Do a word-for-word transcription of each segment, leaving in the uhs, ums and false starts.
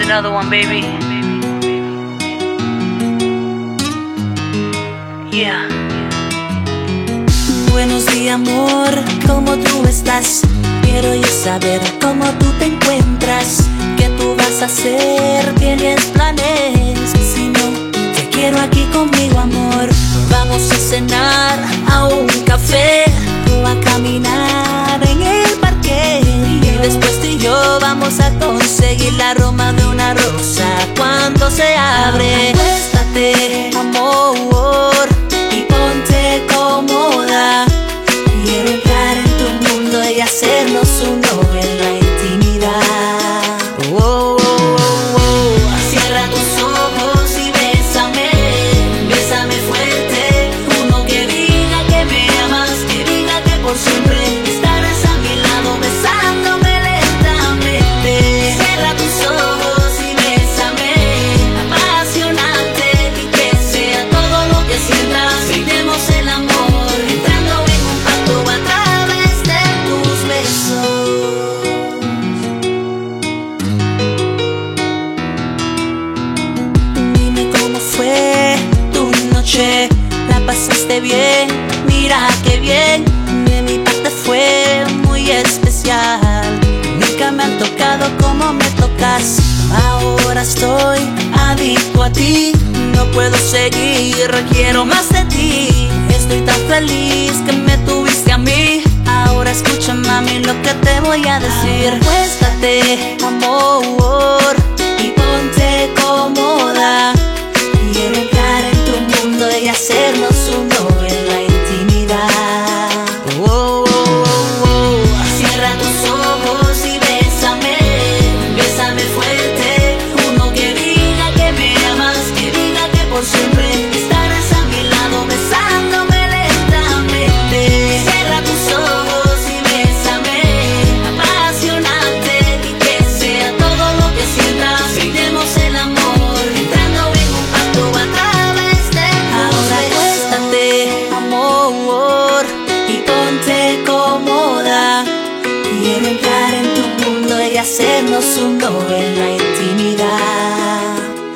another one, baby. Yeah. Buenos días, amor, ¿cómo tú estás? Quiero yo saber cómo tú te encuentras. ¿Qué tú vas a hacer? ¿Tienes planes? Si no, te quiero aquí conmigo, amor. Vamos a cenar a un café o a caminar en el parque. Y después tú y yo vamos a conseguir la aroma de una rosa cuando se abre. Acuéstate, amor, y ponte cómoda. Quiero entrar en tu mundo y hacernos uno en la intimidad. Oh, oh, oh, oh. Cierra tus ojos y bésame, bésame fuerte. Uno que diga que me amas, que diga que por siempre estarás a mi lado besándome lentamente. Cierra tus ojos y bésame, apasionante, y que sea todo lo que sientas. Brindemos el amor, entrando en un pacto a través de tus besos. Dime cómo fue tu noche, ¿la pasaste bien? Mira qué bien, de mi parte fue muy especial. Nunca me han tocado como me tocas. Ahora estoy adicto a ti, no puedo seguir, quiero más de ti. Estoy tan feliz que me tuviste a mí. Ahora escucha, mami, lo que te voy a decir. Acuéstate, amor, y ponte cómoda. Quiero entrar en tu mundo y hacernos uno en la intimidad. Oh, oh, oh, oh. Cierra tus ojos y bésame, bésame fuerte. Uno que diga que me amas, que diga que por siempre estarás a mi lado besándome lentamente. Cierra tus ojos y bésame, apasionante, y que sea todo lo que sientas. Brindemos el amor, entrando en un pacto a través de tus besos. Acuéstate, amor, y ponte cómoda. Quiero entrar en tu mundo y hacernos uno en la intimidad.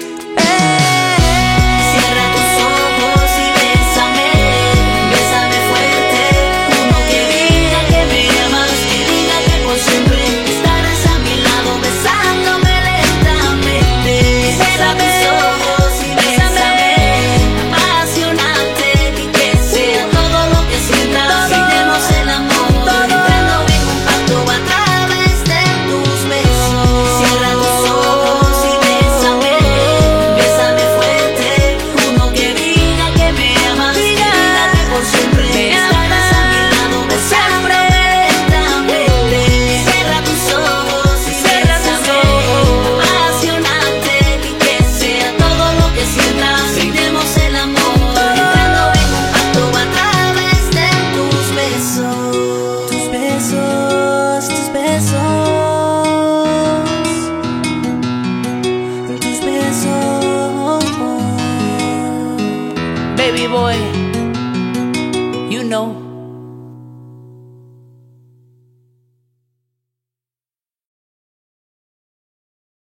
Cierra tus ojos y bésame, bésame fuerte. Uno que diga que me amas, que diga que por siempre estarás a mi lado besándome lentamente. Cierra tus ojos y bésame, apasionante, y que sea todo lo que sientas. Brindemos el amor, entrando en un pacto a través de tus besos. Cierra tus ojos y bésame, bésame fuerte. Uno que diga que me amas, que diga que por siempre estarás a mi lado besándome lentamente. Cierra tus ojos y bésame, apasionante, y que sea todo lo que sientas. Brindemos el amor, entrando en un pacto a través de tus besos. Tus besos, tus besos, tus besos. Baby boy.